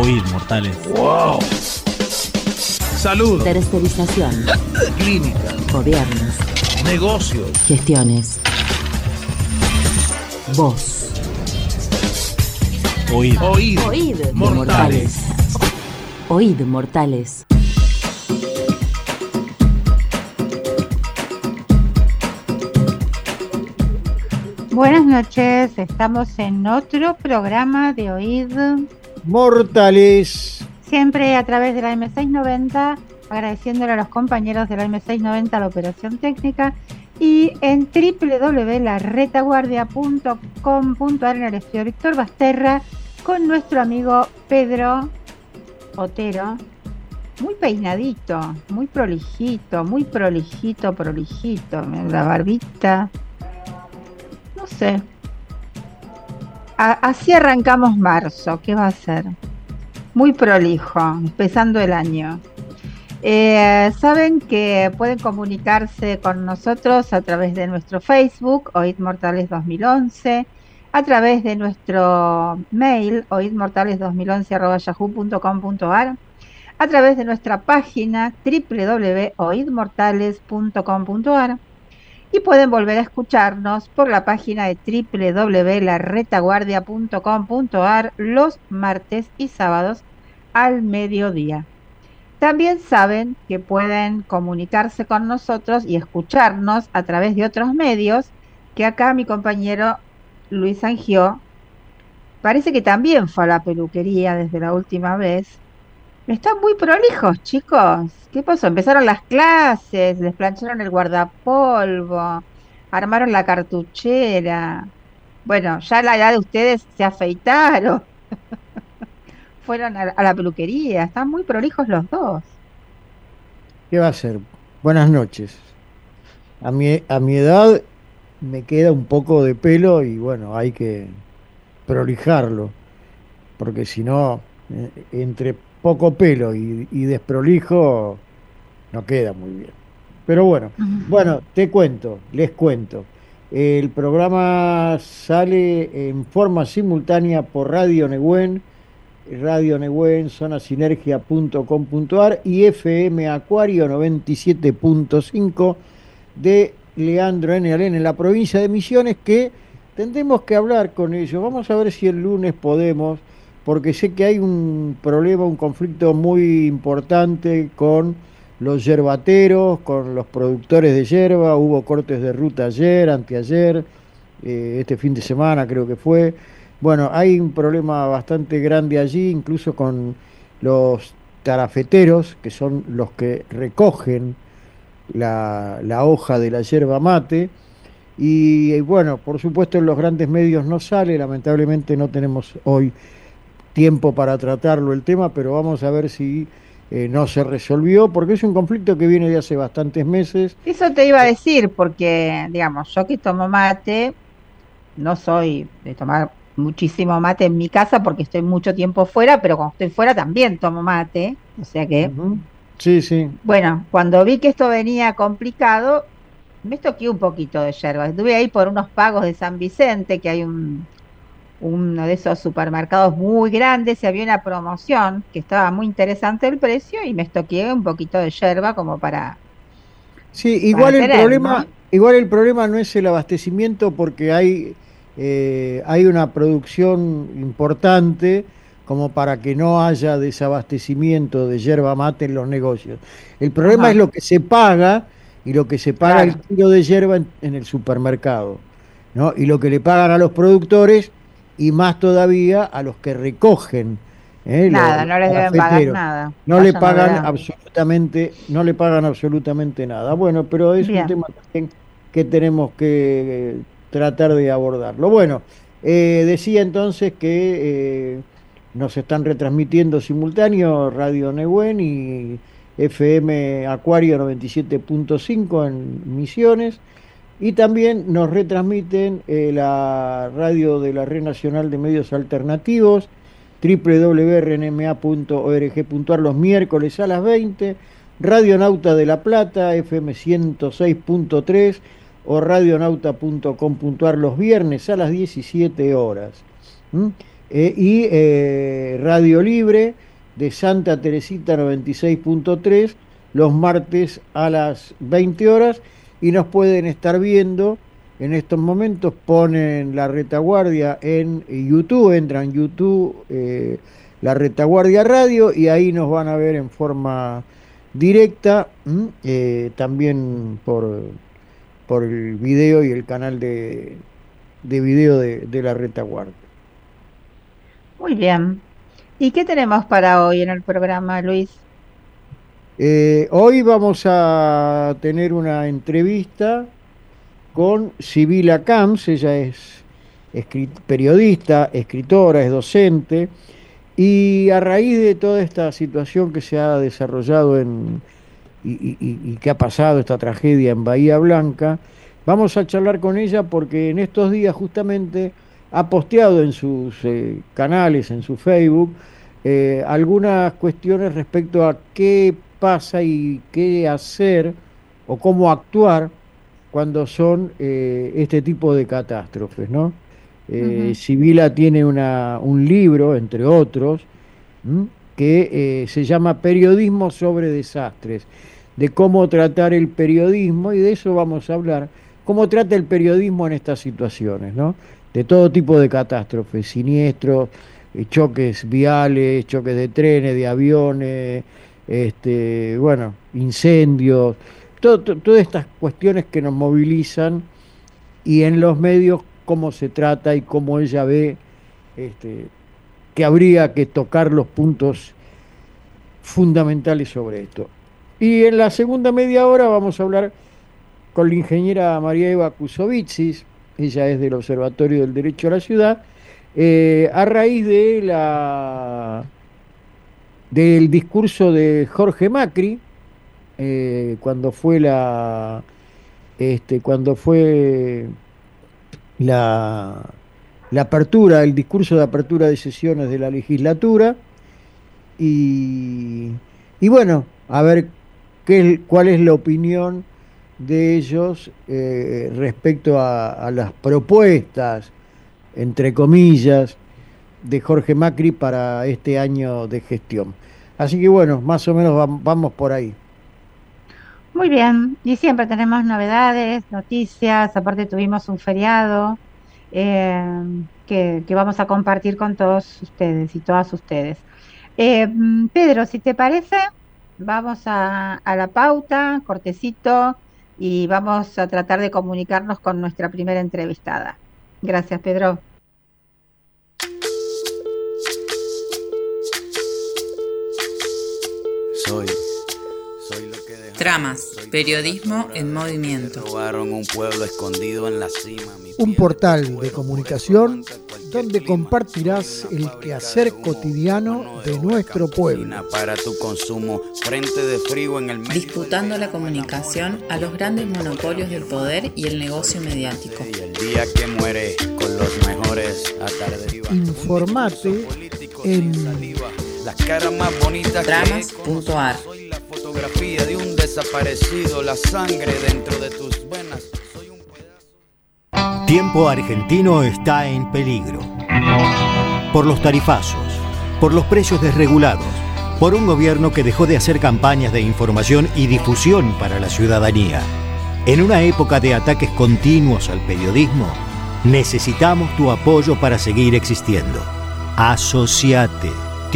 Oíd, mortales. ¡Wow! Salud. Tercerización. Clínica. Gobiernos. Negocios. Gestiones. Voz. Oíd. Oíd. Oíd. Mortales. Oíd, mortales. Buenas noches, estamos en otro programa de Oíd Mortales. Siempre a través de la M690, agradeciéndole a los compañeros de la M690 la operación técnica y en www.laretaguardia.com.ar en el estudio Víctor Basterra con nuestro amigo Pedro Otero, muy peinadito, muy prolijito, la barbita, no sé. Así arrancamos marzo, ¿qué va a ser? Muy prolijo, empezando el año. Saben que pueden comunicarse con nosotros a través de nuestro Facebook, Oíd Mortales 2011, a través de nuestro mail, oidmortales2011@yahoo.com.ar, a través de nuestra página www.oidmortales.com.ar y pueden volver a escucharnos por la página de www.laretaguardia.com.ar los martes y sábados al mediodía. También saben que pueden comunicarse con nosotros y escucharnos a través de otros medios, que acá mi compañero Luis Angió parece que también fue a la peluquería desde la última vez. Están muy prolijos, chicos. ¿Qué pasó? Empezaron las clases, les plancharon el guardapolvo, armaron la cartuchera. Bueno, ya a la edad de ustedes se afeitaron. Fueron a la peluquería. Están muy prolijos los dos. ¿Qué va a ser? Buenas noches. A mi edad me queda un poco de pelo y bueno, hay que prolijarlo, porque si no, entre poco pelo y desprolijo, no queda muy bien. Pero bueno, les cuento. El programa sale en forma simultánea por Radio Negüen, zonasinergia.com.ar y FM Acuario 97.5 de Leandro N. Alén en la provincia de Misiones, que tendremos que hablar con ellos. Vamos a ver si el lunes podemos, porque sé que hay un problema, un conflicto muy importante con los yerbateros, con los productores de yerba. Hubo cortes de ruta ayer, anteayer, este fin de semana creo que fue. Bueno, hay un problema bastante grande allí, incluso con los tarafeteros, que son los que recogen la hoja de la yerba mate. Y bueno, por supuesto en los grandes medios no sale, lamentablemente no tenemos hoy tiempo para tratarlo el tema, pero vamos a ver si no se resolvió, porque es un conflicto que viene de hace bastantes meses. Eso te iba a decir, porque, digamos, yo que tomo mate, no soy de tomar muchísimo mate en mi casa porque estoy mucho tiempo fuera, pero cuando estoy fuera también tomo mate, o sea que... Sí, sí. Bueno, cuando vi que esto venía complicado, me estoqué un poquito de yerba. Estuve ahí por unos pagos de San Vicente, que hay uno de esos supermercados muy grandes, y había una promoción que estaba muy interesante el precio, y me estoqué un poquito de yerba como para... Sí, igual el tener, problema, ¿no? igual el problema no es el abastecimiento, porque hay una producción importante como para que no haya desabastecimiento de yerba mate en los negocios. El problema Ajá. es lo que se paga y lo que se paga Claro. el kilo de yerba en el supermercado, ¿no? Y lo que le pagan a los productores y más todavía a los que recogen, Nada, los no les deben pagar cafeteros. nada. No le Vayan a pagan ver. no le pagan absolutamente nada. Bueno, pero es un Bien. tema también que tenemos que tratar de abordarlo. Bueno, decía entonces que nos están retransmitiendo simultáneo Radio Negüen y FM Acuario 97.5 en Misiones, y también nos retransmiten la radio de la Red Nacional de Medios Alternativos, www.rnma.org.ar, los miércoles a las 20, Radio Nauta de La Plata, FM 106.3 o radionauta.com.ar los viernes a las 17 horas. y Radio Libre de Santa Teresita 96.3 los martes a las 20 horas y nos pueden estar viendo en estos momentos. Ponen La Retaguardia en YouTube, entran en YouTube, La Retaguardia Radio, y ahí nos van a ver en forma directa, también por el video y el canal de video de La Retaguardia. Muy bien. ¿Y qué tenemos para hoy en el programa, Luis? Hoy vamos a tener una entrevista con Sibila Camps. Ella es periodista, escritora, es docente, y a raíz de toda esta situación que se ha desarrollado y que ha pasado, esta tragedia en Bahía Blanca, vamos a charlar con ella porque en estos días justamente ha posteado en sus canales, en su Facebook, algunas cuestiones respecto a qué pasa y qué hacer o cómo actuar cuando son este tipo de catástrofes, ¿no? Sibila tiene un libro, entre otros, que se llama Periodismo sobre Desastres, de cómo tratar el periodismo, y de eso vamos a hablar, cómo trata el periodismo en estas situaciones, ¿no? De todo tipo de catástrofes, siniestros, choques viales, choques de trenes, de aviones, bueno, incendios, todas estas cuestiones que nos movilizan, y en los medios cómo se trata y cómo ella ve que habría que tocar los puntos fundamentales sobre esto. Y en la segunda media hora vamos a hablar con la ingeniera María Eva Kusovitsis. Ella es del Observatorio del Derecho a la Ciudad, a raíz del discurso de Jorge Macri, cuando fue la apertura, el discurso de apertura de sesiones de la legislatura, y bueno, a ver cuál es la opinión de ellos respecto a las propuestas, entre comillas, de Jorge Macri para este año de gestión. Así que bueno, más o menos vamos por ahí. Muy bien, y siempre tenemos novedades, noticias, aparte tuvimos un feriado eh, que vamos a compartir con todos ustedes y todas ustedes. Pedro, si te parece, vamos a la pauta, cortecito, y vamos a tratar de comunicarnos con nuestra primera entrevistada. Gracias, Pedro. Tramas, periodismo en movimiento. Un portal de comunicación donde compartirás el quehacer cotidiano de nuestro pueblo. Para tu consumo, frente de frío en el medio. Disputando la comunicación a los grandes monopolios del poder y el negocio mediático. Y el día que muere con los mejores a tarde. Informate en las caras más bonitas. Tramas.ar. Soy la fotografía de un desaparecido, la sangre dentro de tus venas. Soy un pedazo. Tiempo Argentino está en peligro. Por los tarifazos, por los precios desregulados, por un gobierno que dejó de hacer campañas de información y difusión para la ciudadanía. En una época de ataques continuos al periodismo, necesitamos tu apoyo para seguir existiendo. Asociate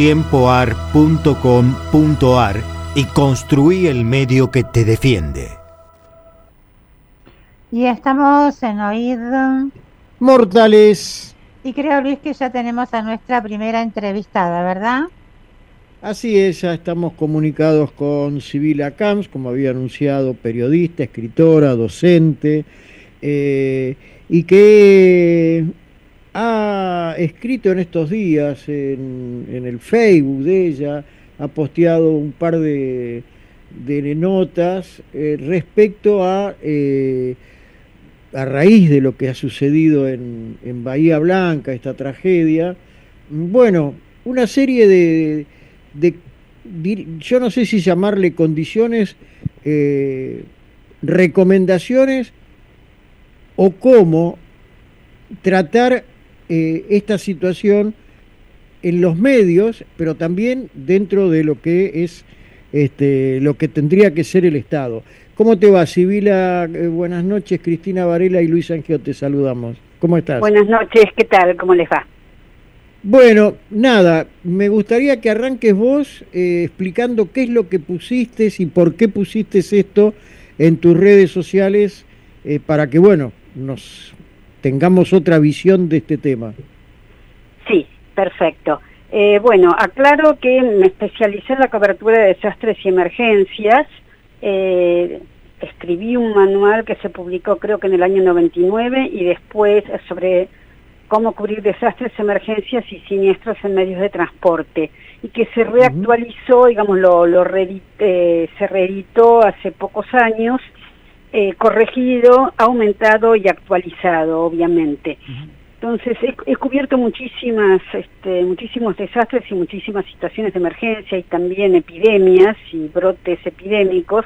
tiempoar.com.ar y construí el medio que te defiende. Y estamos en Oído Mortales. Y creo, Luis, que ya tenemos a nuestra primera entrevistada, ¿verdad? Así es, ya estamos comunicados con Sibila Camps, como había anunciado, periodista, escritora, docente, y que ha escrito en estos días en el Facebook de ella, ha posteado un par de notas respecto a raíz de lo que ha sucedido en Bahía Blanca, esta tragedia. Bueno, una serie de yo no sé si llamarle condiciones, recomendaciones, o cómo tratar esta situación en los medios, pero también dentro de lo que es lo que tendría que ser el Estado. ¿Cómo te va, Sibila? Buenas noches, Cristina Varela y Luis Angio, te saludamos. ¿Cómo estás? Buenas noches, ¿qué tal? ¿Cómo les va? Bueno, nada, me gustaría que arranques vos explicando qué es lo que pusiste y por qué pusiste esto en tus redes sociales para que, bueno, nos tengamos otra visión de este tema. Sí, perfecto. Bueno, aclaro que me especialicé en la cobertura de desastres y emergencias. Escribí un manual que se publicó creo que en el año 99 y después sobre cómo cubrir desastres, emergencias y siniestros en medios de transporte, y que se reactualizó, digamos, se reeditó hace pocos años, corregido, aumentado y actualizado, obviamente. Entonces he cubierto muchísimos desastres y muchísimas situaciones de emergencia y también epidemias y brotes epidémicos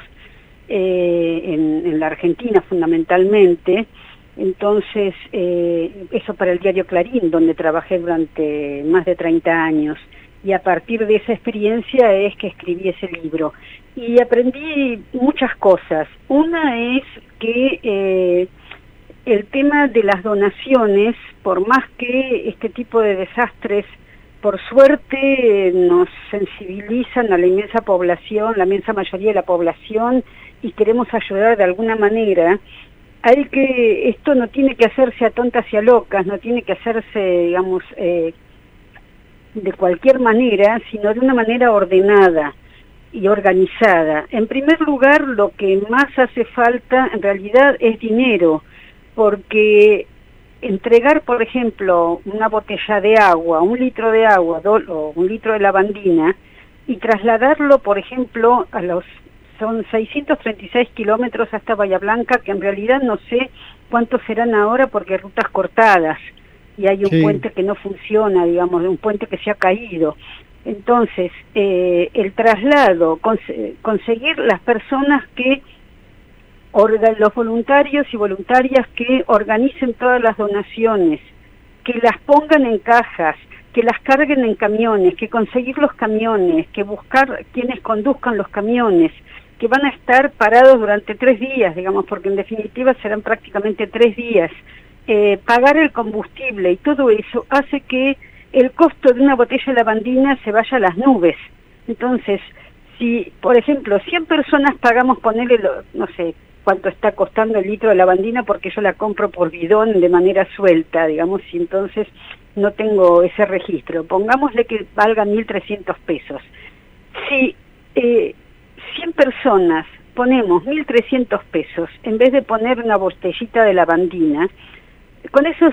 en la Argentina fundamentalmente. Entonces, eso para el diario Clarín, donde trabajé durante más de 30 años. Y a partir de esa experiencia es que escribí ese libro. Y aprendí muchas cosas. Una es que el tema de las donaciones, por más que este tipo de desastres, por suerte, nos sensibilizan a la inmensa población, la inmensa mayoría de la población, y queremos ayudar de alguna manera, esto no tiene que hacerse a tontas y a locas, no tiene que hacerse, digamos, de cualquier manera, sino de una manera ordenada y organizada. En primer lugar, lo que más hace falta en realidad es dinero, porque entregar, por ejemplo, una botella de agua, 1 litro de agua o 1 litro de lavandina, y trasladarlo, por ejemplo, son 636 kilómetros hasta Bahía Blanca, que en realidad no sé cuántos serán ahora porque hay rutas cortadas y hay un puente que no funciona, digamos, un puente que se ha caído. Entonces, el traslado, conseguir las personas los voluntarios y voluntarias que organicen todas las donaciones, que las pongan en cajas, que las carguen en camiones, que conseguir los camiones, que buscar quienes conduzcan los camiones, que van a estar parados durante 3 días, digamos, porque en definitiva serán prácticamente 3 días, pagar el combustible y todo eso hace que el costo de una botella de lavandina se vaya a las nubes. Entonces, si, por ejemplo, 100 personas pagamos, ponerle, no sé cuánto está costando el litro de lavandina porque yo la compro por bidón de manera suelta, digamos, y entonces no tengo ese registro. Pongámosle que valga 1.300 pesos. Si 100 personas ponemos 1.300 pesos en vez de poner una botellita de lavandina, con esos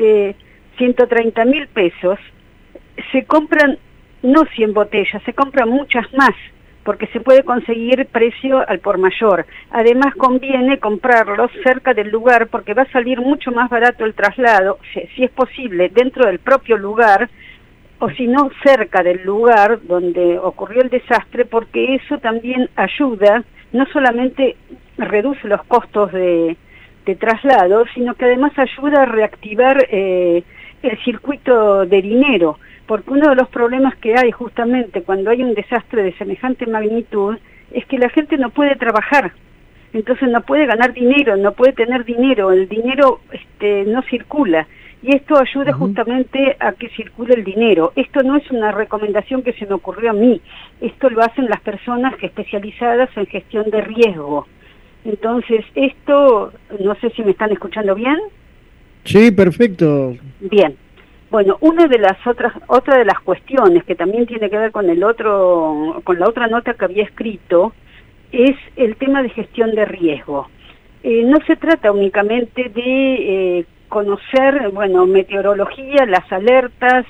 130.000 pesos se compran no 100 botellas, se compran muchas más, porque se puede conseguir precio al por mayor. Además conviene comprarlos cerca del lugar porque va a salir mucho más barato el traslado, si es posible, dentro del propio lugar, o si no cerca del lugar donde ocurrió el desastre, porque eso también ayuda, no solamente reduce los costos de traslado, sino que además ayuda a reactivar el circuito de dinero, porque uno de los problemas que hay justamente cuando hay un desastre de semejante magnitud es que la gente no puede trabajar, entonces no puede ganar dinero, no puede tener dinero, el dinero no circula. Y esto ayuda justamente a que circule el dinero. Esto no es una recomendación que se me ocurrió a mí. Esto lo hacen las personas especializadas en gestión de riesgo. Entonces, esto, no sé si me están escuchando bien. Sí, perfecto. Bien. Bueno, otra de las cuestiones que también tiene que ver con la otra nota que había escrito, es el tema de gestión de riesgo. No se trata únicamente de conocer, meteorología, las alertas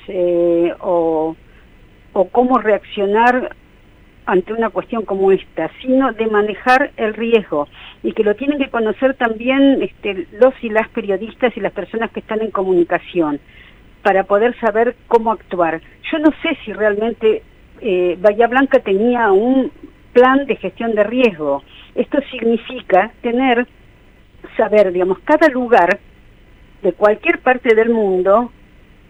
o cómo reaccionar ante una cuestión como esta, sino de manejar el riesgo, y que lo tienen que conocer también los y las periodistas y las personas que están en comunicación, para poder saber cómo actuar. Yo no sé si realmente Bahía Blanca tenía un plan de gestión de riesgo. Esto significa saber, digamos, cada lugar de cualquier parte del mundo,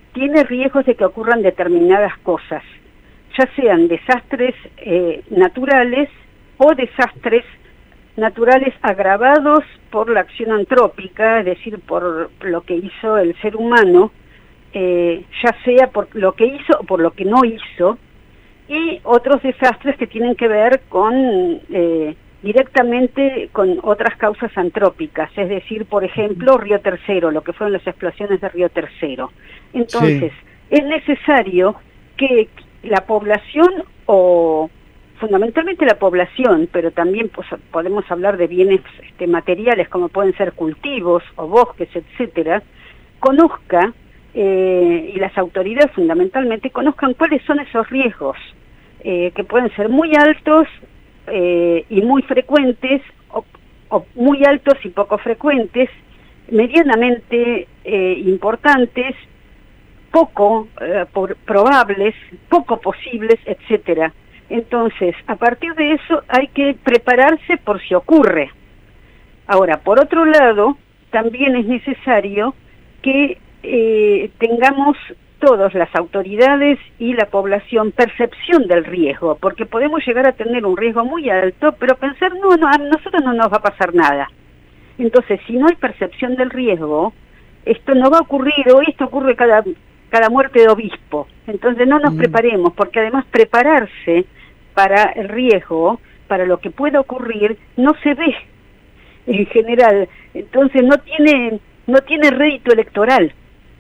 tiene riesgos de que ocurran determinadas cosas, ya sean desastres naturales o desastres naturales agravados por la acción antrópica, es decir, por lo que hizo el ser humano, ya sea por lo que hizo o por lo que no hizo, y otros desastres que tienen que ver con directamente con otras causas antrópicas, es decir, por ejemplo, Río Tercero, lo que fueron las explosiones de Río Tercero. Entonces, es necesario que la población, o fundamentalmente la población, pero también pues, podemos hablar de bienes materiales como pueden ser cultivos o bosques, etcétera, conozca, y las autoridades fundamentalmente conozcan cuáles son esos riesgos, que pueden ser muy altos y muy frecuentes, o muy altos y poco frecuentes, medianamente importantes, poco probables, poco posibles, etcétera. Entonces, a partir de eso hay que prepararse por si ocurre. Ahora, por otro lado, también es necesario que tengamos todas las autoridades y la población percepción del riesgo, porque podemos llegar a tener un riesgo muy alto, pero pensar, no, a nosotros no nos va a pasar nada. Entonces, si no hay percepción del riesgo, esto no va a ocurrir, o esto ocurre cada muerte de obispo. Entonces no nos preparemos, porque además prepararse para el riesgo, para lo que pueda ocurrir, no se ve en general. Entonces no tiene rédito electoral.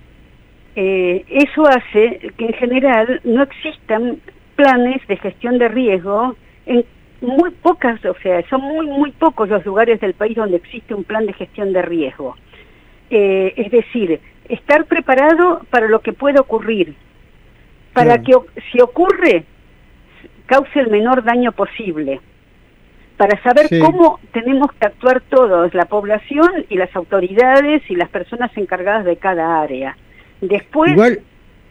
Eso hace que en general no existan planes de gestión de riesgo en muy pocas, o sea, son muy pocos los lugares del país donde existe un plan de gestión de riesgo. Es decir, estar preparado para lo que pueda ocurrir, para que si ocurre, cause el menor daño posible, para saber cómo tenemos que actuar todos, la población y las autoridades y las personas encargadas de cada área. Después... Igual,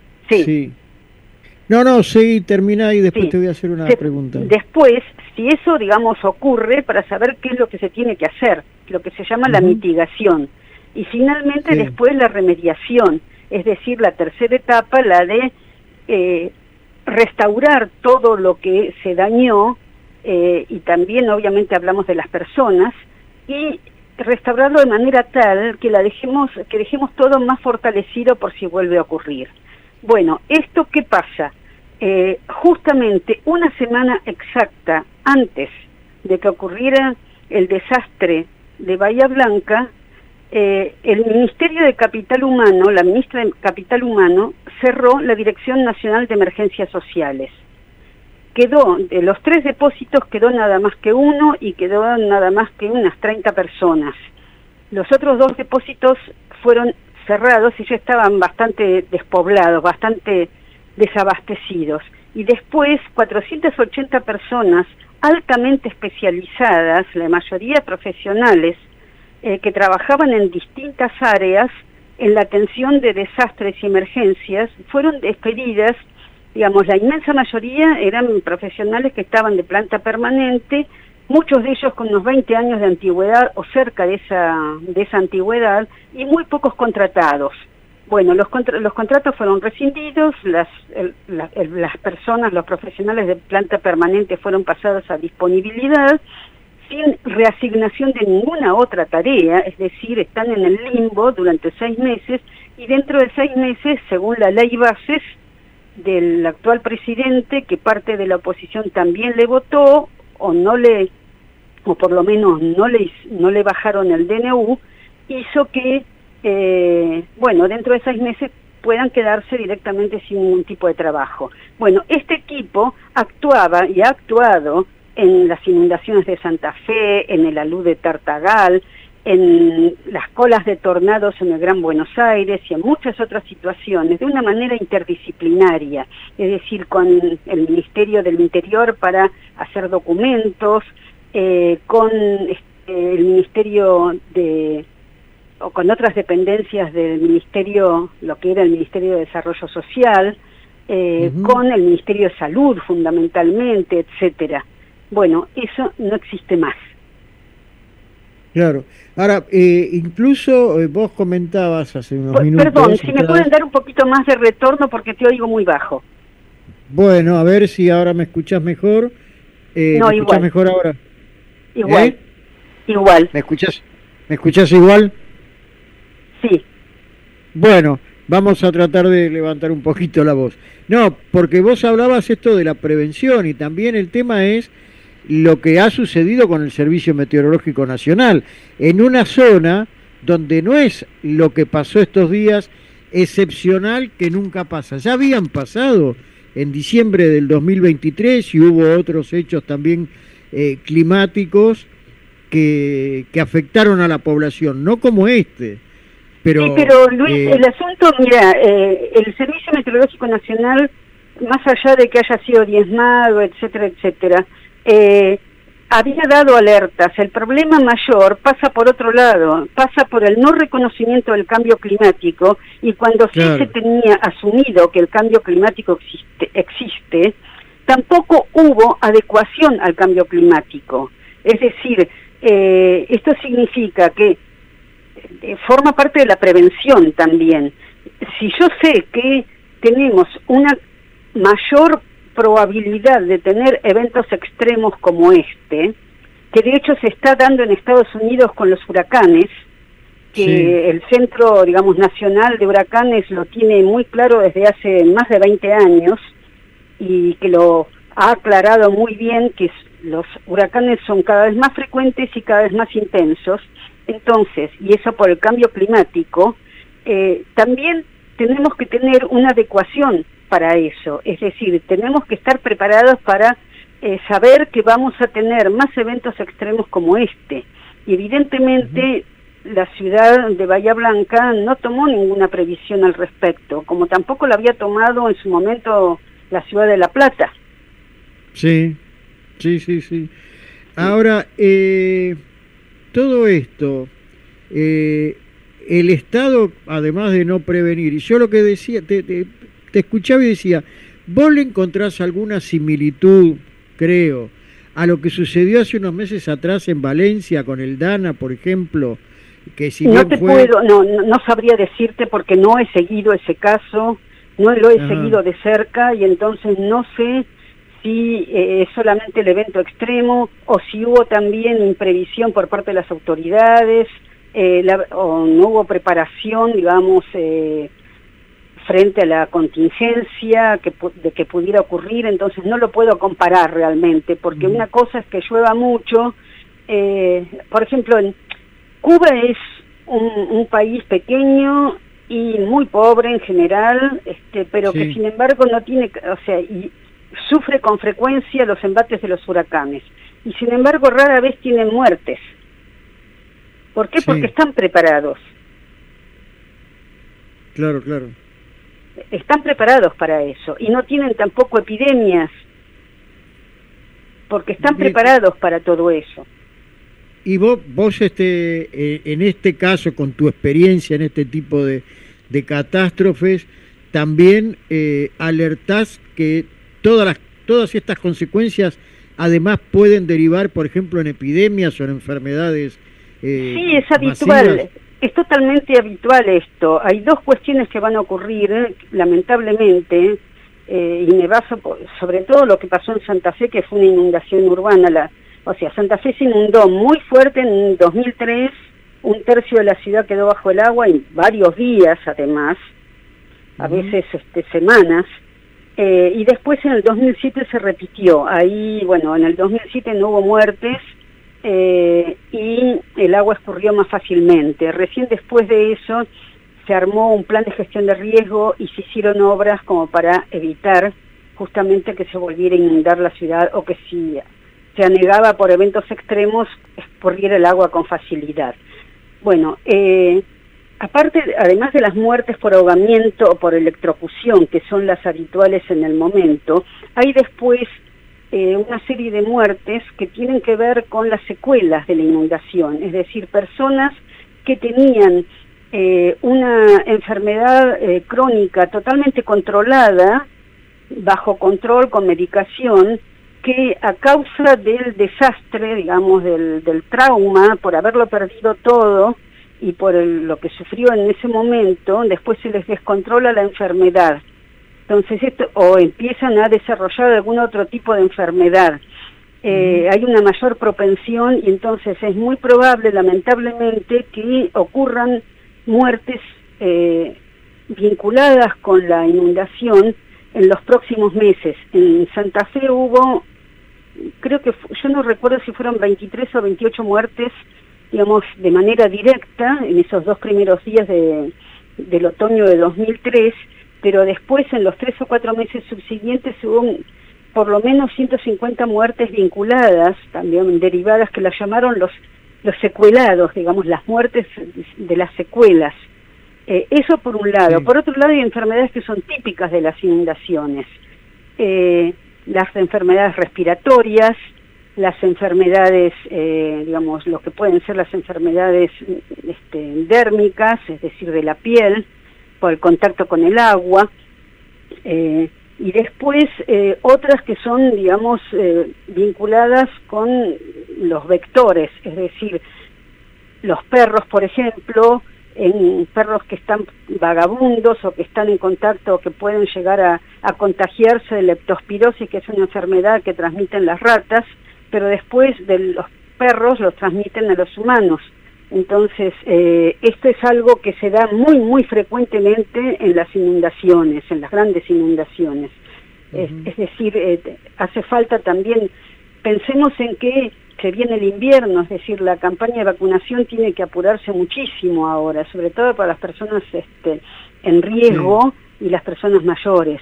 sí, termina y después te voy a hacer una pregunta. Después, si eso, digamos, ocurre, para saber qué es lo que se tiene que hacer, lo que se llama la mitigación. Y finalmente después la remediación, es decir, la tercera etapa, la de restaurar todo lo que se dañó, y también obviamente hablamos de las personas, y restaurarlo de manera tal que dejemos todo más fortalecido por si vuelve a ocurrir. Bueno, ¿esto qué pasa? Justamente una semana exacta antes de que ocurriera el desastre de Bahía Blanca, el Ministerio de Capital Humano, la ministra de Capital Humano, cerró la Dirección Nacional de Emergencias Sociales. Quedó, de los 3 depósitos, quedó nada más que uno y quedó nada más que unas 30 personas. Los otros 2 depósitos fueron cerrados y ya estaban bastante despoblados, bastante desabastecidos. Y después 480 personas altamente especializadas, la mayoría profesionales, que trabajaban en distintas áreas en la atención de desastres y emergencias, fueron despedidas. Digamos, la inmensa mayoría eran profesionales que estaban de planta permanente, muchos de ellos con unos 20 años de antigüedad o cerca de esa antigüedad, y muy pocos contratados. Bueno, los contratos fueron rescindidos, las personas, los profesionales de planta permanente fueron pasados a disponibilidad, sin reasignación de ninguna otra tarea, es decir, están en el limbo durante 6 meses, y dentro de 6 meses, según la ley bases del actual presidente, que parte de la oposición también le votó, o por lo menos no le bajaron el DNU, hizo que, dentro de 6 meses puedan quedarse directamente sin ningún tipo de trabajo. Bueno, este equipo actuaba y ha actuado en las inundaciones de Santa Fe, en el alud de Tartagal, en las colas de tornados en el Gran Buenos Aires y en muchas otras situaciones, de una manera interdisciplinaria, es decir, con el Ministerio del Interior para hacer documentos, con el Ministerio o con otras dependencias del Ministerio, lo que era el Ministerio de Desarrollo Social, con el Ministerio de Salud fundamentalmente, etcétera. Bueno, eso no existe más. Claro. Ahora, incluso vos comentabas hace unos minutos... Perdón, si me pueden dar un poquito más de retorno porque te oigo muy bajo. Bueno, a ver si ahora me escuchás mejor. No, ¿Me escuchás mejor ahora? Igual. Igual. ¿Me escuchás igual? Sí. Bueno, vamos a tratar de levantar un poquito la voz. No, porque vos hablabas esto de la prevención y también el tema es lo que ha sucedido con el Servicio Meteorológico Nacional, en una zona donde no es lo que pasó estos días excepcional que nunca pasa. Ya habían pasado en diciembre del 2023 y hubo otros hechos también climáticos que afectaron a la población, no como este. Pero, sí, pero Luis, el asunto, mira, el Servicio Meteorológico Nacional, más allá de que haya sido diezmado, etcétera, etcétera, había dado alertas. El problema mayor pasa por otro lado, pasa por el no reconocimiento del cambio climático, y cuando claro, sí se tenía asumido que el cambio climático existe, tampoco hubo adecuación al cambio climático. Es decir, esto significa que forma parte de la prevención también. Si yo sé que tenemos una mayor probabilidad de tener eventos extremos como este, que de hecho se está dando en Estados Unidos con los huracanes, que sí, el Centro, digamos, Nacional de Huracanes lo tiene muy claro desde hace más de 20 años, y que lo ha aclarado muy bien, que los huracanes son cada vez más frecuentes y cada vez más intensos. Entonces, y eso por el cambio climático, también tenemos que tener una adecuación para eso, es decir, tenemos que estar preparados para saber que vamos a tener más eventos extremos como este, y evidentemente la ciudad de Bahía Blanca no tomó ninguna previsión al respecto, como tampoco la había tomado en su momento la ciudad de La Plata. Sí. Ahora, todo esto, el Estado, además de no prevenir, y yo lo que decía, te escuchaba y decía, vos le encontrás alguna similitud, creo, a lo que sucedió hace unos meses atrás en Valencia con el Dana, por ejemplo, que si no sabría decirte porque no he seguido ese caso, no lo he seguido de cerca, y entonces no sé si es solamente el evento extremo o si hubo también imprevisión por parte de las autoridades, o no hubo preparación, digamos, frente a la contingencia de que pudiera ocurrir. Entonces no lo puedo comparar realmente, porque una cosa es que llueva mucho. Por ejemplo, Cuba es un país pequeño y muy pobre en general, pero sí, que sin embargo no tiene, o sea, y sufre con frecuencia los embates de los huracanes, y sin embargo rara vez tienen muertes. ¿Por qué? Sí. Porque están preparados. Claro. Están preparados para eso, y no tienen tampoco epidemias, porque están preparados para todo eso. Y vos en este caso, con tu experiencia en este tipo de catástrofes, también alertás que todas estas consecuencias además pueden derivar, por ejemplo, en epidemias o en enfermedades sí, es habitual, masivas. Es totalmente habitual esto. Hay dos cuestiones que van a ocurrir, lamentablemente, y me baso sobre todo lo que pasó en Santa Fe, que fue una inundación urbana. O sea, Santa Fe se inundó muy fuerte en 2003, un tercio de la ciudad quedó bajo el agua, y varios días además, a veces semanas. Y después en el 2007 se repitió. Ahí, bueno, en el 2007 no hubo muertes y el agua escurrió más fácilmente. Recién después de eso se armó un plan de gestión de riesgo y se hicieron obras como para evitar justamente que se volviera a inundar la ciudad, o que si se anegaba por eventos extremos escurriera el agua con facilidad. Bueno, aparte, además de las muertes por ahogamiento o por electrocución, que son las habituales en el momento, hay después una serie de muertes que tienen que ver con las secuelas de la inundación, es decir, personas que tenían una enfermedad crónica totalmente controlada, bajo control, con medicación, que a causa del desastre, digamos, del trauma, por haberlo perdido todo y por lo que sufrió en ese momento, después se les descontrola la enfermedad. Entonces o empiezan a desarrollar algún otro tipo de enfermedad. Hay una mayor propensión y entonces es muy probable, lamentablemente, que ocurran muertes vinculadas con la inundación en los próximos meses. En Santa Fe hubo, creo que, yo no recuerdo si fueron 23 o 28 muertes, digamos, de manera directa en esos 2 primeros días del otoño de 2003, pero después en los 3 o 4 meses subsiguientes hubo por lo menos 150 muertes vinculadas, también derivadas, que las llamaron los secuelados, digamos, las muertes de las secuelas. Eso por un lado. Sí. Por otro lado, hay enfermedades que son típicas de las inundaciones. Las enfermedades respiratorias, las enfermedades, digamos, lo que pueden ser las enfermedades dérmicas, es decir, de la piel, por el contacto con el agua, y después otras que son, digamos, vinculadas con los vectores, es decir, los perros, por ejemplo, en perros que están vagabundos o que están en contacto o que pueden llegar a contagiarse de leptospirosis, que es una enfermedad que transmiten las ratas, pero después de los perros los transmiten a los humanos. Entonces, esto es algo que se da muy, muy frecuentemente en las inundaciones, en las grandes inundaciones. Es decir, hace falta también, pensemos en que se viene el invierno, es decir, la campaña de vacunación tiene que apurarse muchísimo ahora, sobre todo para las personas en riesgo y las personas mayores.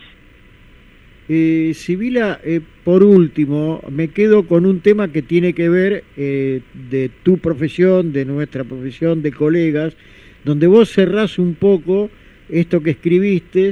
Sibila, por último, me quedo con un tema que tiene que ver de tu profesión, de nuestra profesión, de colegas, donde vos cerrás un poco esto que escribiste,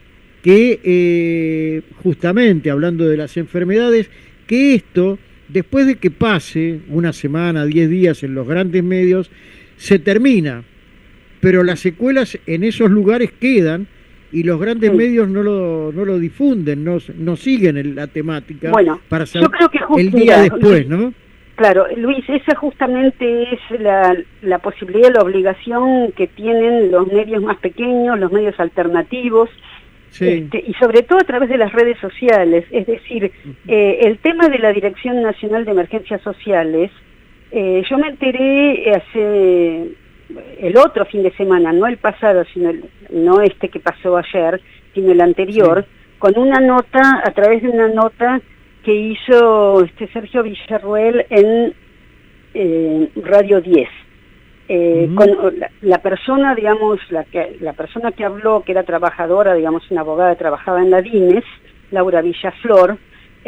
que justamente hablando de las enfermedades, que esto, después de que pase una semana, 10 días en los grandes medios, se termina, pero las secuelas en esos lugares quedan y los grandes medios no lo difunden, no siguen la temática, bueno, para saber, yo creo que el día después, ¿no? Claro, Luis, esa justamente es la posibilidad, la obligación que tienen los medios más pequeños, los medios alternativos, sí. Y sobre todo a través de las redes sociales. Es decir, el tema de la Dirección Nacional de Emergencias Sociales, yo me enteré hace el otro fin de semana, no el pasado, sino no este que pasó ayer, sino el anterior, sí, con una nota, a través de una nota que hizo Sergio Villarruel en Radio 10. Con la persona, digamos, la persona que habló, que era trabajadora, digamos, una abogada que trabajaba en la DINES, Laura Villaflor,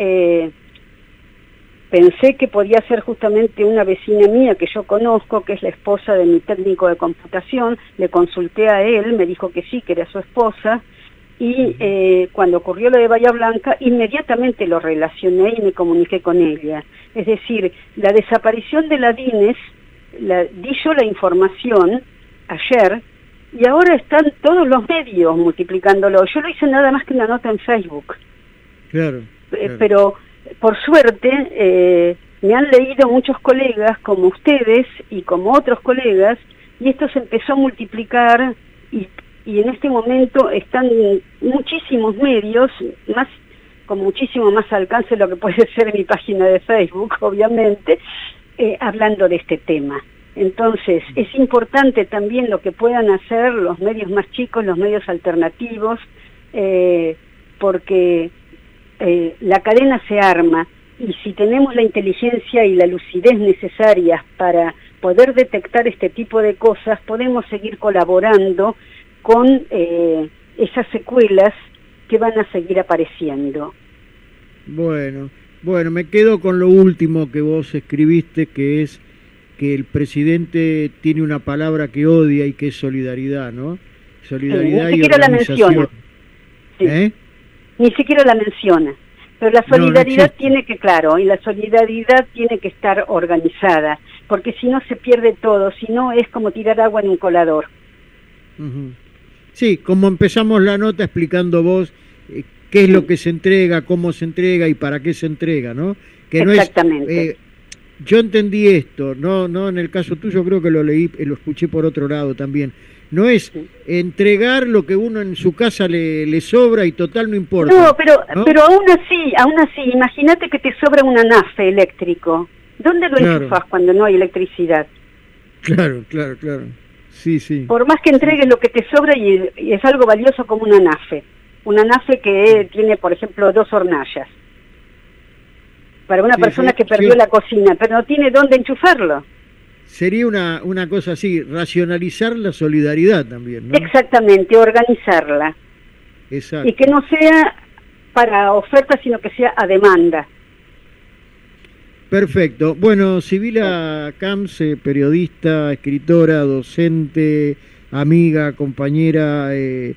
pensé que podía ser justamente una vecina mía que yo conozco, que es la esposa de mi técnico de computación. Le consulté a él, me dijo que sí, que era su esposa, y cuando ocurrió lo de Bahía Blanca, inmediatamente lo relacioné y me comuniqué con ella. Es decir, la desaparición de la DINES, di yo la información ayer, y ahora están todos los medios multiplicándolo. Yo lo hice nada más que una nota en Facebook. Claro. Pero por suerte me han leído muchos colegas como ustedes y como otros colegas, y esto se empezó a multiplicar y en este momento están muchísimos medios, más con muchísimo más alcance de lo que puede ser en mi página de Facebook, obviamente, hablando de este tema. Entonces, es importante también lo que puedan hacer los medios más chicos, los medios alternativos, porque la cadena se arma, y si tenemos la inteligencia y la lucidez necesarias para poder detectar este tipo de cosas, podemos seguir colaborando con esas secuelas que van a seguir apareciendo. Bueno, me quedo con lo último que vos escribiste, que es que el presidente tiene una palabra que odia y que es solidaridad, ¿no? Solidaridad y organización. Sí. Ni siquiera la menciona. Pero la solidaridad tiene que, claro, y la solidaridad tiene que estar organizada, porque si no se pierde todo, si no es como tirar agua en un colador. Sí, como empezamos la nota explicando vos qué es lo que se entrega, cómo se entrega y para qué se entrega, ¿no? Que Exactamente. No es, yo entendí esto, no en el caso tuyo creo que lo leí, lo escuché por otro lado también. No es entregar lo que uno en su casa le sobra y total no importa. No, pero aún así, imagínate que te sobra un anafe eléctrico. ¿Dónde lo enchufas cuando no hay electricidad? Claro. Sí. Por más que entregues lo que te sobra y es algo valioso como un anafe que tiene, por ejemplo, 2 hornallas. Para una persona que perdió la cocina, pero no tiene dónde enchufarlo. Sería una cosa así, racionalizar la solidaridad también, ¿no? Exactamente, organizarla. Exacto. Y que no sea para oferta, sino que sea a demanda. Perfecto. Bueno, Sibila Camps, periodista, escritora, docente, amiga, compañera,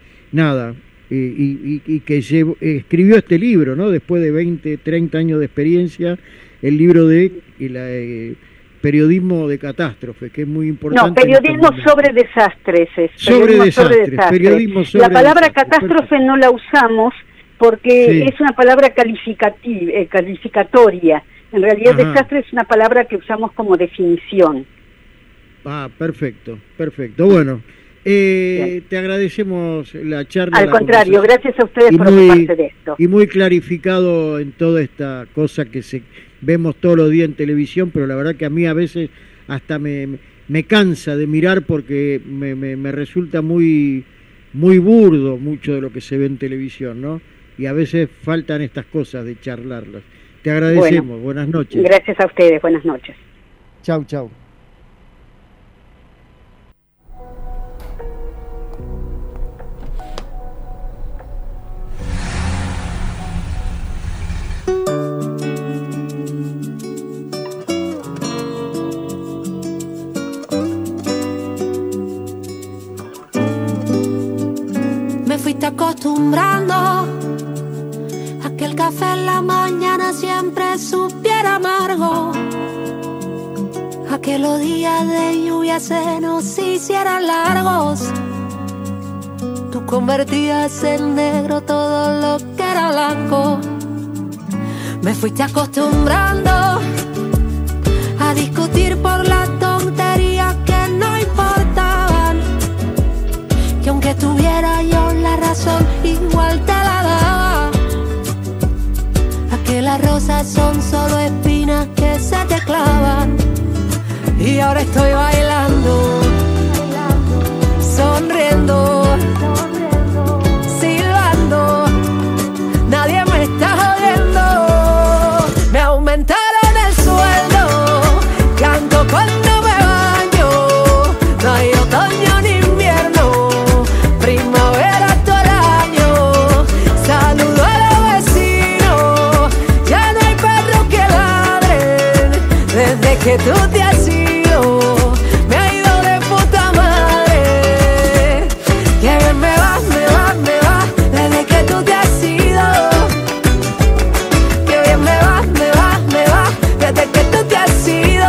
y que escribió este libro, ¿no? Después de 20, 30 años de experiencia, el libro de periodismo de catástrofe, que es muy importante. No, periodismo sobre desastres. Periodismo sobre la palabra desastres, catástrofe perfecto. no la usamos porque es una palabra calificatoria. En realidad desastre es una palabra que usamos como definición. Perfecto. Bueno, te agradecemos la charla. Al contrario, gracias a ustedes por ocuparse de esto. Y muy clarificado en toda esta cosa que vemos todos los días en televisión, pero la verdad que a mí a veces hasta me cansa de mirar porque me resulta muy burdo mucho de lo que se ve en televisión, ¿no? Y a veces faltan estas cosas de charlarlas. Te agradecemos, buenas noches. Gracias a ustedes, buenas noches. Chau. Me fuiste acostumbrando a que el café en la mañana siempre supiera amargo, a que los días de lluvia se nos hicieran largos. Tú convertías en negro todo lo que era blanco. Me fuiste acostumbrando a discutir por las tonterías que no importaban, que aunque tuviera yo la razón igual te la daba, a que las rosas son solo espinas que se te clavan. Y ahora estoy bailando, sonriendo, silbando, nadie me está jodiendo. Me aumentaron el sueldo, canto cuando me baño, no hay otoño ni invierno, primavera todo el año. Saludo a los vecinos, ya no hay perros que ladren, desde que tú te has ido. Me ha ido de puta madre, que bien me va, desde que tú te has ido. Que bien me va, desde que tú te has ido.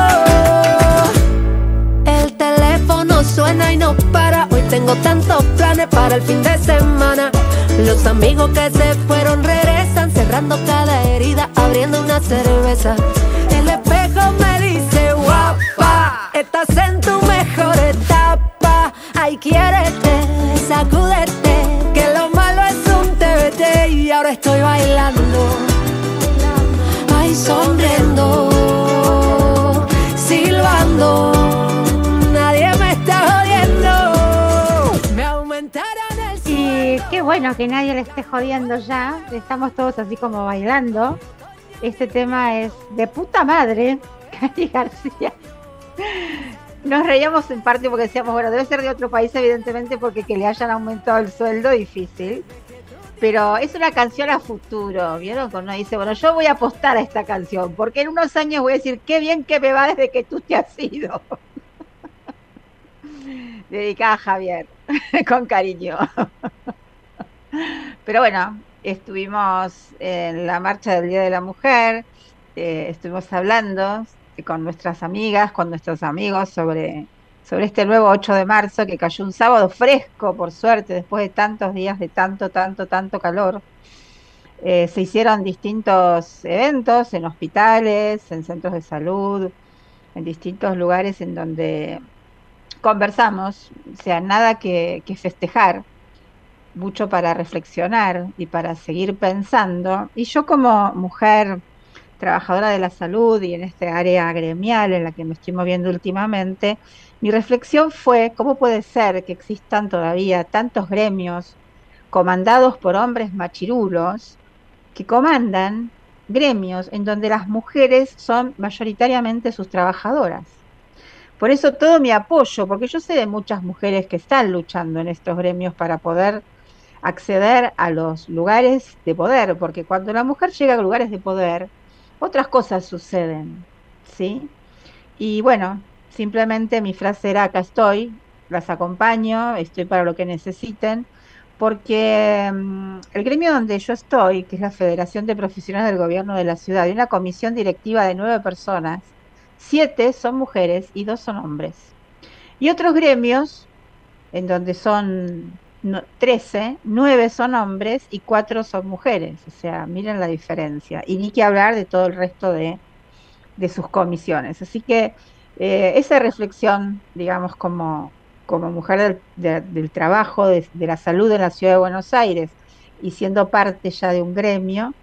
El teléfono suena y no para, hoy tengo tantos planes para el fin de semana. Los amigos que se fueron regresan, cerrando cada herida, abriendo una cerveza. El espejo me dice guapa, estás en tu mejor etapa. Ay, quiérete, sacúdete, que lo malo es un TBT. Y ahora estoy bailando, ay, sonriendo, silbando, nadie me está jodiendo. Me aumentaron el sueldo. Y qué bueno que nadie le esté jodiendo ya. Estamos todos así como bailando. Este tema es de puta madre, Cari García. Nos reíamos en parte porque decíamos, bueno, debe ser de otro país evidentemente, porque que le hayan aumentado el sueldo difícil. Pero es una canción a futuro, ¿vieron? Cuando uno dice, bueno, yo voy a apostar a esta canción, porque en unos años voy a decir, qué bien que me va desde que tú te has ido. Dedicada a Javier, con cariño. Pero bueno, estuvimos en la marcha del Día de la Mujer, estuvimos hablando con nuestras amigas, con nuestros amigos sobre este nuevo 8 de marzo que cayó un sábado fresco, por suerte, después de tantos días de tanto calor. Se hicieron distintos eventos en hospitales, en centros de salud, en distintos lugares en donde conversamos, o sea, nada que festejar, mucho para reflexionar y para seguir pensando. Y yo como mujer trabajadora de la salud y en este área gremial en la que me estoy moviendo últimamente, mi reflexión fue cómo puede ser que existan todavía tantos gremios comandados por hombres machirulos que comandan gremios en donde las mujeres son mayoritariamente sus trabajadoras. Por eso todo mi apoyo, porque yo sé de muchas mujeres que están luchando en estos gremios para poder acceder a los lugares de poder, porque cuando la mujer llega a lugares de poder, otras cosas suceden, ¿sí? Y bueno, simplemente mi frase era, acá estoy, las acompaño, estoy para lo que necesiten, porque el gremio donde yo estoy, que es la Federación de Profesionales del Gobierno de la Ciudad, hay una comisión directiva de 9 personas, 7 son mujeres y 2 son hombres. Y otros gremios, en donde son 13, 9 son hombres y 4 son mujeres. O sea, miren la diferencia. Y ni que hablar de todo el resto de sus comisiones. Así que esa reflexión, digamos, como mujer del trabajo, de la salud en la ciudad de Buenos Aires y siendo parte ya de un gremio,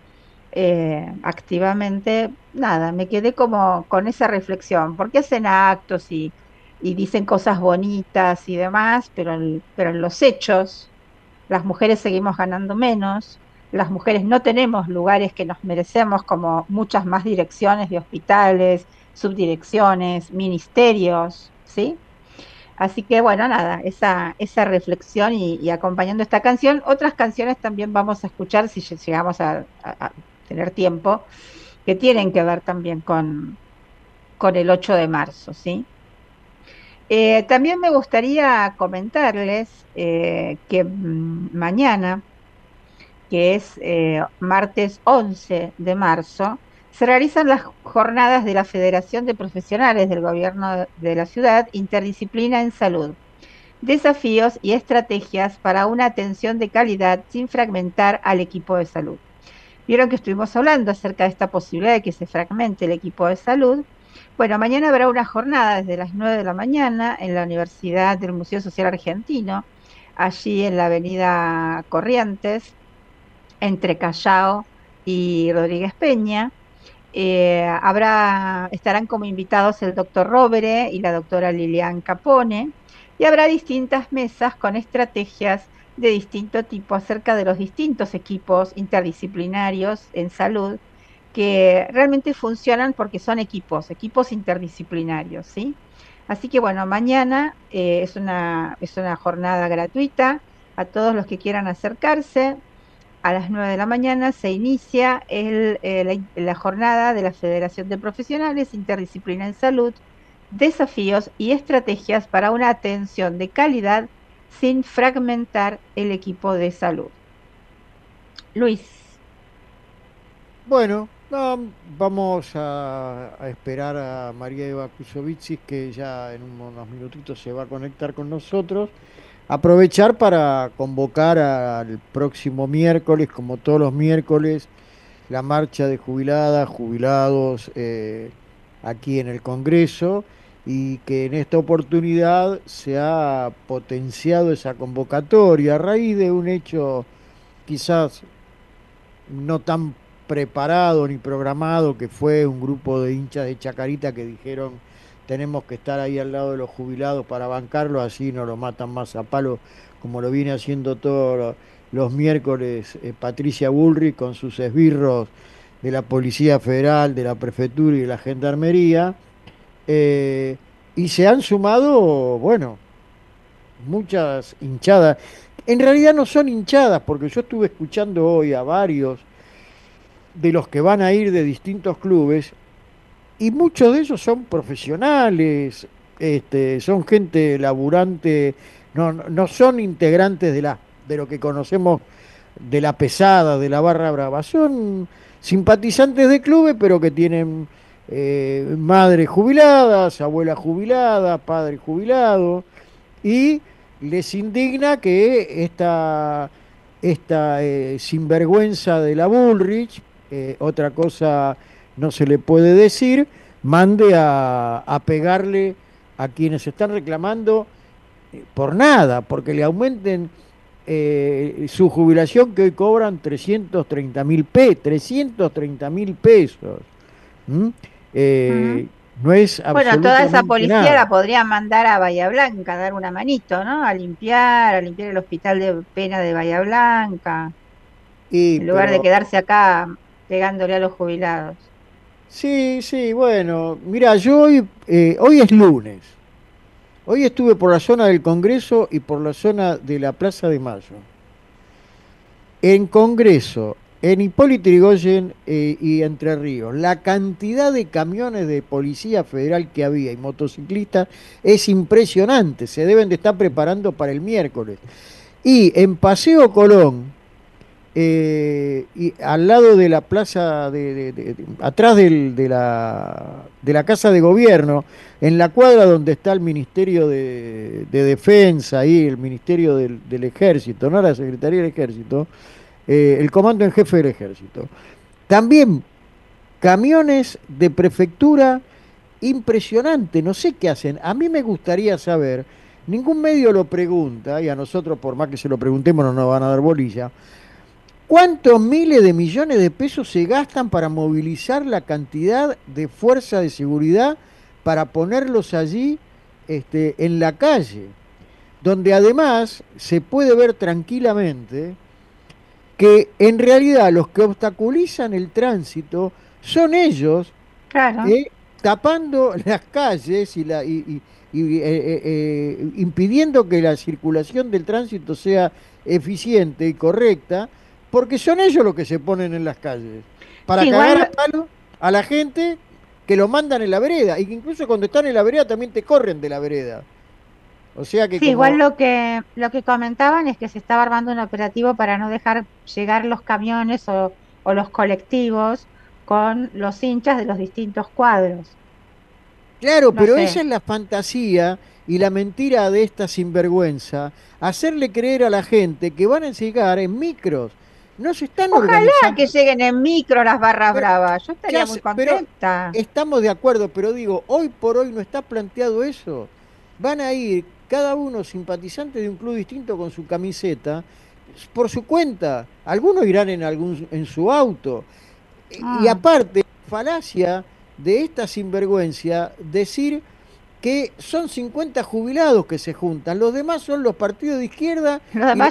activamente, nada, me quedé como con esa reflexión, porque hacen actos y dicen cosas bonitas y demás, pero en los hechos, las mujeres seguimos ganando menos, las mujeres no tenemos lugares que nos merecemos, como muchas más direcciones de hospitales, subdirecciones, ministerios, ¿sí? Así que bueno, nada, esa reflexión y acompañando esta canción, otras canciones también vamos a escuchar si llegamos a tener tiempo, que tienen que ver también con el 8 de marzo, ¿sí? También me gustaría comentarles que mañana, que es martes 11 de marzo, se realizan las jornadas de la Federación de Profesionales del Gobierno de la Ciudad, Interdisciplina en Salud, desafíos y estrategias para una atención de calidad sin fragmentar al equipo de salud. Vieron que estuvimos hablando acerca de esta posibilidad de que se fragmente el equipo de salud. Bueno, mañana habrá una jornada desde las 9 de la mañana en la Universidad del Museo Social Argentino, allí en la avenida Corrientes, entre Callao y Rodríguez Peña. Estarán como invitados el doctor Rovere y la doctora Lilian Capone, y habrá distintas mesas con estrategias de distinto tipo acerca de los distintos equipos interdisciplinarios en salud que realmente funcionan porque son equipos interdisciplinarios, ¿sí? Así que bueno, mañana es una jornada gratuita a todos los que quieran acercarse. A las 9 de la mañana se inicia la jornada de la Federación de Profesionales Interdisciplina en Salud, desafíos y estrategias para una atención de calidad sin fragmentar el equipo de salud. Luis. Bueno, no, vamos a esperar a María Eva Kusovitsis, que ya en unos minutitos se va a conectar con nosotros. Aprovechar para convocar al próximo miércoles, como todos los miércoles, la marcha de jubiladas, jubilados aquí en el Congreso, y que en esta oportunidad se ha potenciado esa convocatoria a raíz de un hecho quizás no tan preparado ni programado, que fue un grupo de hinchas de Chacarita que dijeron: tenemos que estar ahí al lado de los jubilados para bancarlo, así no lo matan más a palo, como lo viene haciendo todos los miércoles Patricia Bullrich con sus esbirros de la Policía Federal, de la Prefectura y de la Gendarmería. Y se han sumado, bueno, muchas hinchadas. En realidad no son hinchadas, porque yo estuve escuchando hoy a varios de los que van a ir de distintos clubes, y muchos de ellos son profesionales, son gente laburante, no son integrantes de lo que conocemos de la pesada, de la barra brava, son simpatizantes de clubes, pero que tienen madres jubiladas, abuelas jubiladas, padres jubilados, y les indigna que esta sinvergüenza de la Bullrich, otra cosa no se le puede decir, mande a pegarle a quienes están reclamando por nada, porque le aumenten su jubilación, que hoy cobran 330.000 pesos. ¿Mm? No es Bueno, toda esa absolutamente policía nada. la podría mandar a Bahía Blanca, a dar una manito, ¿no? A limpiar el hospital de pena de Bahía Blanca, Y, en lugar de pero quedarse acá pegándole a los jubilados. sí, sí, bueno, mira, yo hoy es lunes. Hoy estuve por la zona del Congreso y por la zona de la Plaza de Mayo. En Congreso, en Hipólito Yrigoyen y Entre Ríos, la cantidad de camiones de Policía Federal que había y motociclistas es impresionante. Se deben de estar preparando para el miércoles. Y en Paseo Colón, y al lado de la plaza, atrás de la Casa de Gobierno, en la cuadra donde está el Ministerio de Defensa, ahí el Ministerio del Ejército, no la Secretaría del Ejército, el Comando en Jefe del Ejército. También camiones de prefectura impresionante, no sé qué hacen. A mí me gustaría saber, ningún medio lo pregunta, y a nosotros por más que se lo preguntemos no nos van a dar bolilla. ¿Cuántos miles de millones de pesos se gastan para movilizar la cantidad de fuerza de seguridad para ponerlos allí en la calle? Donde además se puede ver tranquilamente que en realidad los que obstaculizan el tránsito son ellos, Claro. tapando las calles impidiendo que la circulación del tránsito sea eficiente y correcta, porque son ellos los que se ponen en las calles para Sí, cagar igual a palo a la gente que lo mandan en la vereda, y que incluso cuando están en la vereda también te corren de la vereda. O sea que Sí, como igual lo que comentaban es que se estaba armando un operativo para no dejar llegar los camiones o los colectivos con los hinchas de los distintos cuadros. claro, No pero sé. esa es la fantasía y la mentira de esta sinvergüenza, hacerle creer a la gente que van a llegar en micros. No se están Ojalá que organizando. lleguen en micro las barras Pero, bravas. Yo estaría muy pero contenta. estamos de acuerdo, pero digo, hoy por hoy no está planteado eso. Van a ir cada uno simpatizante de un club distinto con su camiseta, por su cuenta. Algunos irán en su auto. Y Ah, aparte, falacia de esta sinvergüencia, decir que son 50 jubilados que se juntan. Los demás son los partidos de izquierda los demás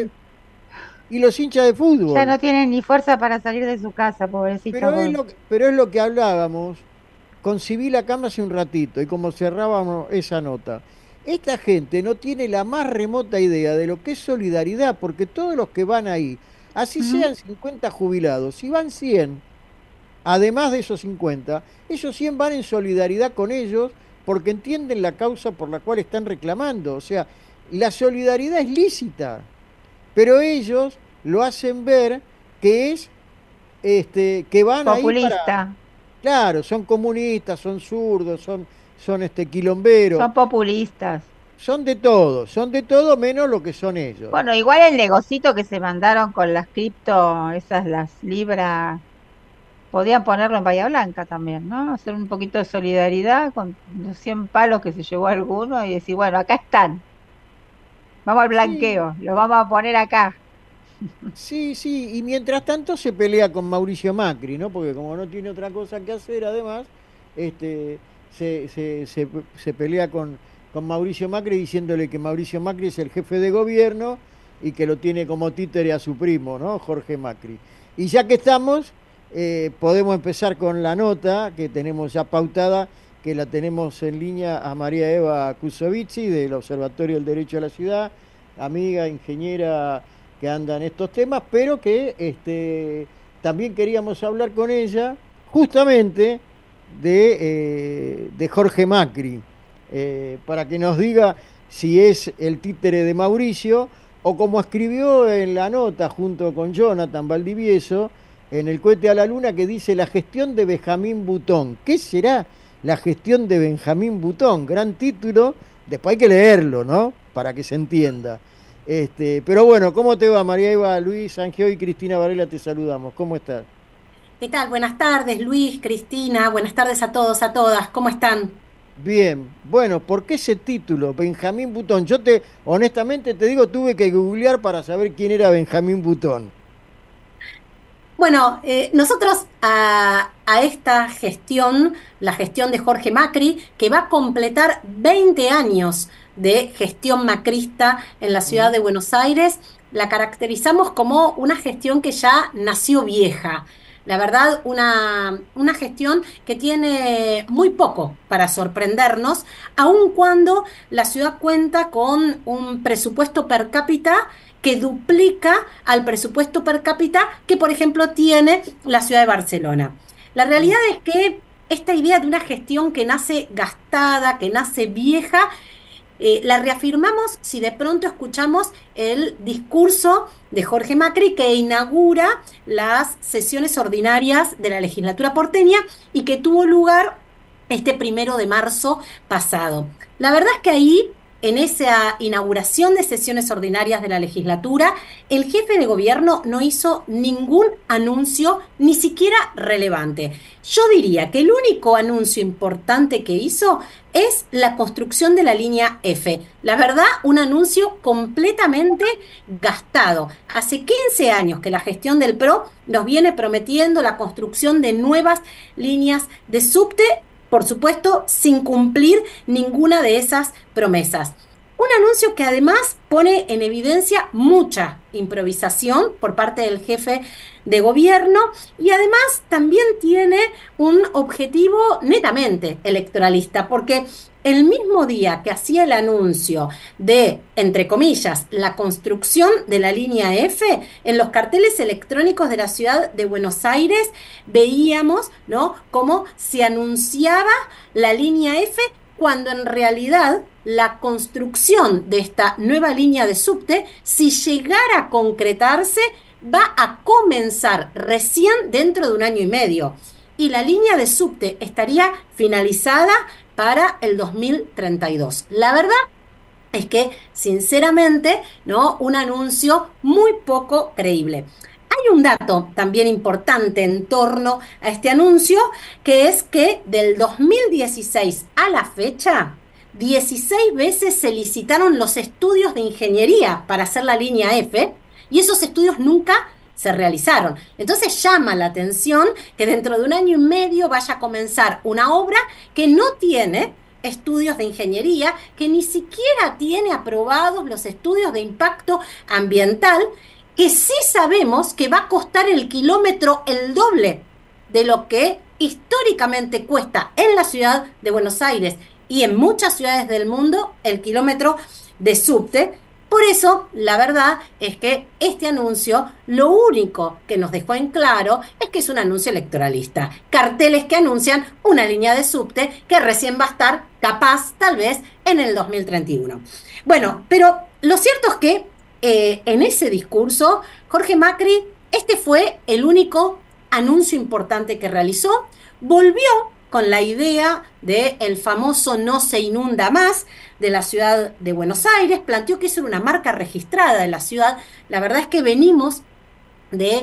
y los hinchas de ya fútbol. no tienen ni fuerza para salir de su casa, pobrecito. Pero es lo que hablábamos con Sibila Cama hace un ratito, y como cerrábamos esa nota. Esta gente no tiene la más remota idea de lo que es solidaridad, porque todos los que van ahí, así sean 50 jubilados, si van 100, además de esos 50, esos 100 van en solidaridad con ellos porque entienden la causa por la cual están reclamando. O sea, la solidaridad es lícita, pero ellos lo hacen ver que es que van ahí para... Populista. Claro, son comunistas, son zurdos, son quilomberos, Son populistas. son de todo menos lo que son ellos. Bueno, igual el negocito que se mandaron con las cripto, las libras, podían ponerlo en Bahía Blanca también, ¿no? Hacer un poquito de solidaridad con los 100 palos que se llevó alguno y decir, bueno, acá están. Vamos al Sí, blanqueo, los vamos a poner acá. sí, sí, y mientras tanto se pelea con Mauricio Macri, ¿no? Porque como no tiene otra cosa que hacer, además, se pelea con Mauricio Macri diciéndole que Mauricio Macri es el jefe de gobierno y que lo tiene como títere a su primo, ¿no? Jorge Macri. Y ya que estamos, podemos empezar con la nota que tenemos ya pautada, que la tenemos en línea a María Eva Kusovici del Observatorio del Derecho a la Ciudad, amiga, ingeniera que anda en estos temas, pero que también queríamos hablar con ella justamente de Jorge Macri, para que nos diga si es el títere de Mauricio o como escribió en la nota junto con Jonathan Valdivieso en El cohete a la luna, que dice la gestión de Benjamín Butón. ¿Qué será la gestión de Benjamín Butón? Gran título, después hay que leerlo, ¿no? Para que se entienda. Pero bueno, ¿cómo te va, María Eva, Luis, Angeo y Cristina Varela? Te saludamos. ¿Cómo estás? ¿Qué tal? Buenas tardes, Luis, Cristina. Buenas tardes a todos, a todas. ¿Cómo están? Bien, bueno, ¿por qué ese título, Benjamín Butón? Honestamente te digo, tuve que googlear para saber quién era Benjamín Butón. Bueno, nosotros a esta gestión, la gestión de Jorge Macri, que va a completar 20 años de gestión macrista en la ciudad de Buenos Aires, la caracterizamos como una gestión que ya nació vieja. La verdad, una gestión que tiene muy poco para sorprendernos, aun cuando la ciudad cuenta con un presupuesto per cápita que duplica al presupuesto per cápita que, por ejemplo, tiene la ciudad de Barcelona. La realidad es que esta idea de una gestión que nace gastada, que nace vieja, la reafirmamos si de pronto escuchamos el discurso de Jorge Macri que inaugura las sesiones ordinarias de la legislatura porteña y que tuvo lugar este 1 de marzo pasado. La verdad es que ahí, en esa inauguración de sesiones ordinarias de la legislatura, el jefe de gobierno no hizo ningún anuncio, ni siquiera relevante. Yo diría que el único anuncio importante que hizo es la construcción de la línea F. La verdad, un anuncio completamente gastado. Hace 15 años que la gestión del PRO nos viene prometiendo la construcción de nuevas líneas de subte, por supuesto, sin cumplir ninguna de esas promesas. Un anuncio que además pone en evidencia mucha improvisación por parte del jefe de gobierno y además también tiene un objetivo netamente electoralista, porque el mismo día que hacía el anuncio de, entre comillas, la construcción de la línea F, en los carteles electrónicos de la ciudad de Buenos Aires veíamos, ¿no?, cómo se anunciaba la línea F, cuando en realidad la construcción de esta nueva línea de subte, si llegara a concretarse, va a comenzar recién dentro de 1 año y medio. Y la línea de subte estaría finalizada para el 2032. La verdad es que, sinceramente, ¿no?, un anuncio muy poco creíble. Hay un dato también importante en torno a este anuncio, que es que del 2016 a la fecha, 16 veces se licitaron los estudios de ingeniería para hacer la línea F, y esos estudios nunca se realizaron. Entonces llama la atención que dentro de 1 año y medio vaya a comenzar una obra que no tiene estudios de ingeniería, que ni siquiera tiene aprobados los estudios de impacto ambiental, que sí sabemos que va a costar el kilómetro el doble de lo que históricamente cuesta en la ciudad de Buenos Aires y en muchas ciudades del mundo el kilómetro de subte. Por eso, la verdad es que este anuncio, lo único que nos dejó en claro es que es un anuncio electoralista. Carteles que anuncian una línea de subte que recién va a estar capaz, tal vez, en el 2031. Bueno, pero lo cierto es que en ese discurso, Jorge Macri, este fue el único anuncio importante que realizó. Volvió con la idea del famoso no se inunda más de la ciudad de Buenos Aires, planteó que eso era una marca registrada de la ciudad. La verdad es que venimos de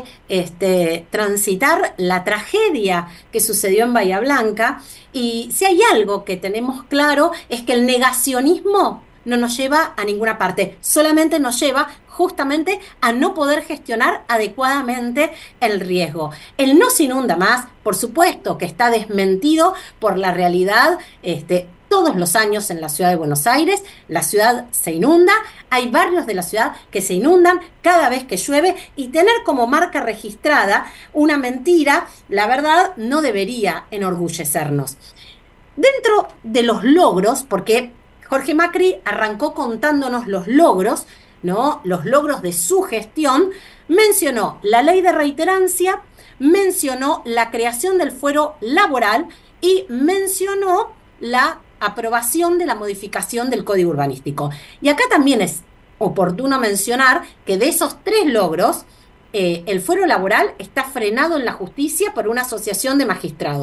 transitar la tragedia que sucedió en Bahía Blanca, y si hay algo que tenemos claro es que el negacionismo no nos lleva a ninguna parte, solamente nos lleva justamente a no poder gestionar adecuadamente el riesgo. El no se inunda más, por supuesto que está desmentido por la realidad. Todos los años en la ciudad de Buenos Aires, la ciudad se inunda, hay barrios de la ciudad que se inundan cada vez que llueve, y tener como marca registrada una mentira, la verdad, no debería enorgullecernos. Dentro de los logros, porque Jorge Macri arrancó contándonos los logros, ¿no?, los logros de su gestión, mencionó la ley de reiterancia, mencionó la creación del fuero laboral y mencionó la aprobación de la modificación del Código Urbanístico. Y acá también es oportuno mencionar que de esos 3 logros, el fuero laboral está frenado en la justicia por una asociación de magistrados.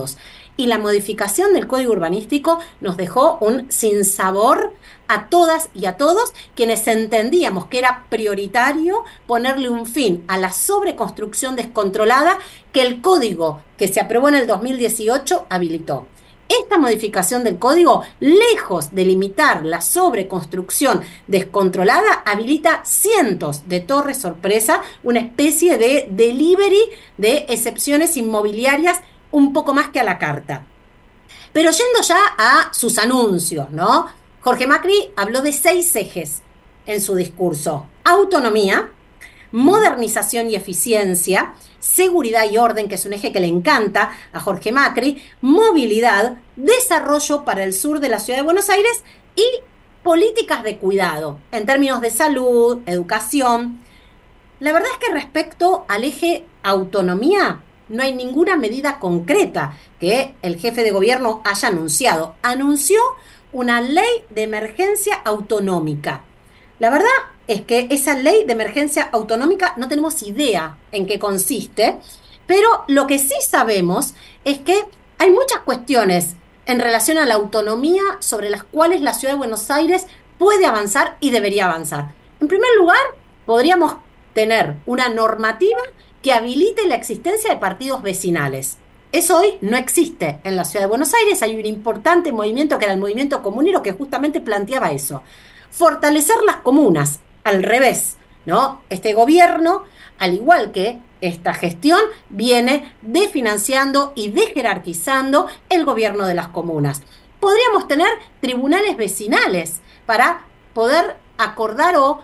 y la modificación del Código Urbanístico nos dejó un sinsabor a todas y a todos quienes entendíamos que era prioritario ponerle un fin a la sobreconstrucción descontrolada que el código que se aprobó en el 2018 habilitó. Esta modificación del código, lejos de limitar la sobreconstrucción descontrolada, habilita cientos de torres sorpresa, una especie de delivery de excepciones inmobiliarias un poco más que a la carta. Pero yendo ya a sus anuncios, ¿no? Jorge Macri habló de 6 ejes en su discurso: autonomía, modernización y eficiencia, seguridad y orden, que es un eje que le encanta a Jorge Macri, movilidad, desarrollo para el sur de la ciudad de Buenos Aires y políticas de cuidado en términos de salud, educación. La verdad es que respecto al eje autonomía no hay ninguna medida concreta que el jefe de gobierno haya anunciado. Anunció una ley de emergencia autonómica. La verdad es que esa ley de emergencia autonómica no tenemos idea en qué consiste, pero lo que sí sabemos es que hay muchas cuestiones en relación a la autonomía sobre las cuales la Ciudad de Buenos Aires puede avanzar y debería avanzar. En primer lugar, podríamos tener una normativa que habilite la existencia de partidos vecinales. Eso hoy no existe en la Ciudad de Buenos Aires. Hay un importante movimiento que era el movimiento comunero que justamente planteaba eso. Fortalecer las comunas, al revés, ¿no? Este gobierno, al igual que esta gestión, viene desfinanciando y desjerarquizando el gobierno de las comunas. Podríamos tener tribunales vecinales para poder acordar o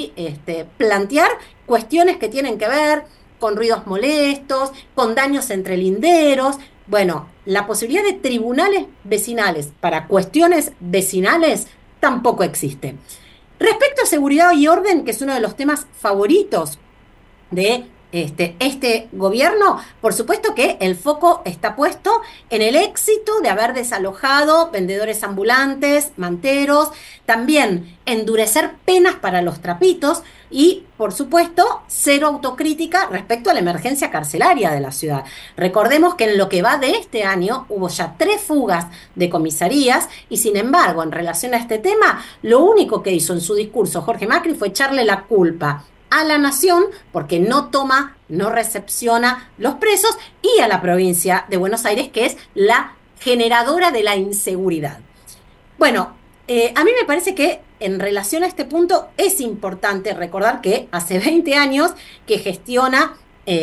plantear cuestiones que tienen que ver con ruidos molestos, con daños entre linderos. Bueno, la posibilidad de tribunales vecinales para cuestiones vecinales tampoco existe. Respecto a seguridad y orden, que es uno de los temas favoritos de este gobierno, por supuesto que el foco está puesto en el éxito de haber desalojado vendedores ambulantes, manteros, también endurecer penas para los trapitos y, por supuesto, cero autocrítica respecto a la emergencia carcelaria de la ciudad. Recordemos que en lo que va de este año hubo ya 3 fugas de comisarías y, sin embargo, en relación a este tema, lo único que hizo en su discurso Jorge Macri fue echarle la culpa a la nación porque no toma, no recepciona los presos, y a la provincia de Buenos Aires, que es la generadora de la inseguridad. Bueno, a mí me parece que en relación a este punto es importante recordar que hace 20 años que gestiona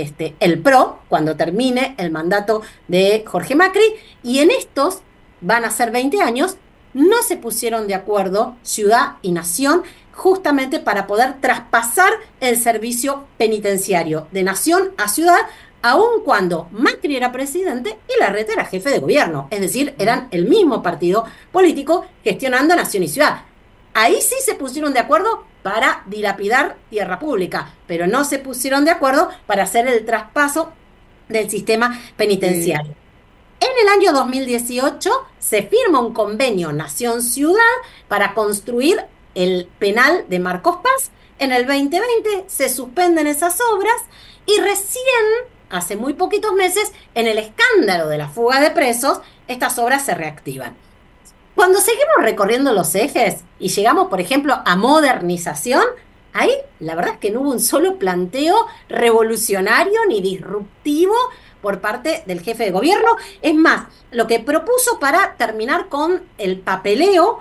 el PRO, cuando termine el mandato de Jorge Macri, y en estos van a ser 20 años, no se pusieron de acuerdo ciudad y nación justamente para poder traspasar el servicio penitenciario de nación a ciudad, aun cuando Macri era presidente y Larreta era jefe de gobierno. Es decir, eran el mismo partido político gestionando nación y ciudad. Ahí sí se pusieron de acuerdo para dilapidar tierra pública, pero no se pusieron de acuerdo para hacer el traspaso del sistema penitenciario. En el año 2018 se firma un convenio Nación-Ciudad para construir el penal de Marcos Paz. En el 2020 se suspenden esas obras y recién, hace muy poquitos meses, en el escándalo de la fuga de presos, estas obras se reactivan. Cuando seguimos recorriendo los ejes y llegamos, por ejemplo, a modernización, ahí la verdad es que no hubo un solo planteo revolucionario ni disruptivo por parte del jefe de gobierno. Es más, lo que propuso para terminar con el papeleo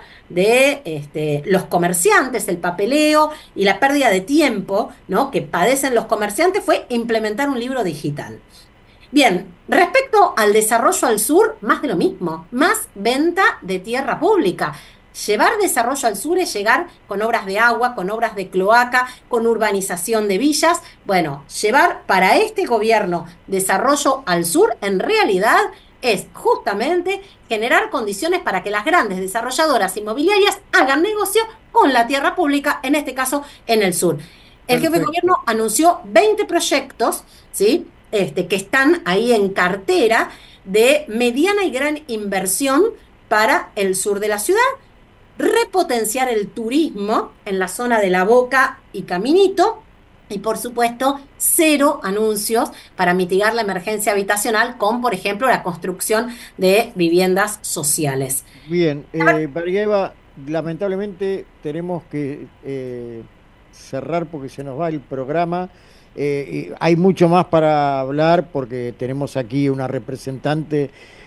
de los comerciantes, el papeleo y la pérdida de tiempo, ¿no?, que padecen los comerciantes, fue implementar un libro digital. Bien, respecto al desarrollo al sur, más de lo mismo, más venta de tierra pública. Llevar desarrollo al sur es llegar con obras de agua, con obras de cloaca, con urbanización de villas. Bueno, llevar para este gobierno desarrollo al sur en realidad es justamente generar condiciones para que las grandes desarrolladoras inmobiliarias hagan negocio con la tierra pública, en este caso en el sur. El jefe de gobierno anunció 20 proyectos, ¿sí?, que están ahí en cartera de mediana y gran inversión para el sur de la ciudad. Repotenciar el turismo en la zona de La Boca y Caminito, Y por supuesto, 0 anuncios para mitigar la emergencia habitacional con, por ejemplo, la construcción de viviendas sociales. Bien, María Eva, lamentablemente tenemos que cerrar porque se nos va el programa. Y hay mucho más para hablar porque tenemos aquí una representante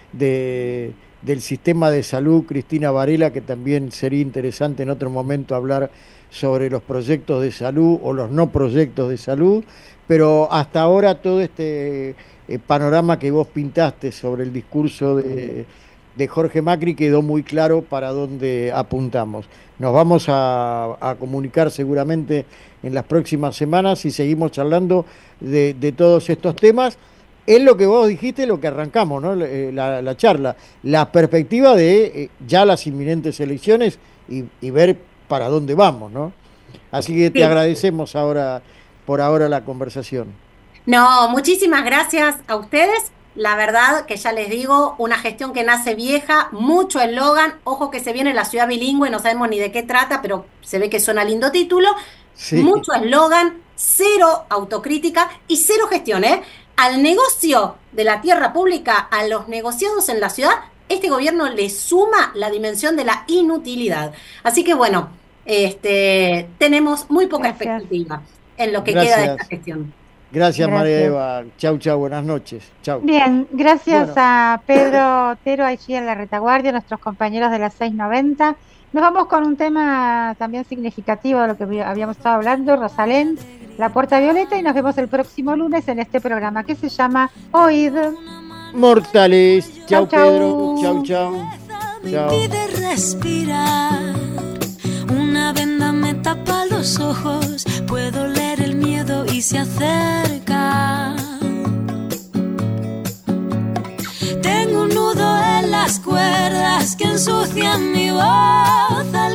del sistema de salud, Cristina Varela, que también sería interesante en otro momento hablar sobre los proyectos de salud o los no proyectos de salud, pero hasta ahora todo este panorama que vos pintaste sobre el discurso de Jorge Macri quedó muy claro para dónde apuntamos. Nos vamos a comunicar seguramente en las próximas semanas y seguimos charlando de todos estos temas. Es lo que vos dijiste, lo que arrancamos, ¿no? La charla, la perspectiva de ya las inminentes elecciones y ver para dónde vamos, ¿no? Así que te agradecemos por ahora la conversación. No, muchísimas gracias a ustedes. La verdad que ya les digo, una gestión que nace vieja, mucho eslogan, ojo que se viene la ciudad bilingüe, no sabemos ni de qué trata, pero se ve que suena lindo título. Sí. Mucho eslogan, 0 autocrítica y 0 gestión, ¿eh? Al negocio de la tierra pública, a los negociados en la ciudad, este gobierno le suma la dimensión de la inutilidad. Así que bueno, tenemos muy poca expectativa en lo que queda de esta gestión. Gracias, María Eva. Chau, buenas noches. Chau. Bien, gracias a Pedro Otero allí en la retaguardia, nuestros compañeros de la 690. Nos vamos con un tema también significativo de lo que habíamos estado hablando, Rosalén, La Puerta Violeta, y nos vemos el próximo lunes en este programa que se llama Oíd Mortales. Chau, Pedro. Chau. Me impide respirar. Una venda me tapa los ojos. Puedo leer el miedo y se acerca. Tengo un nudo en las cuerdas que ensucian mi voz.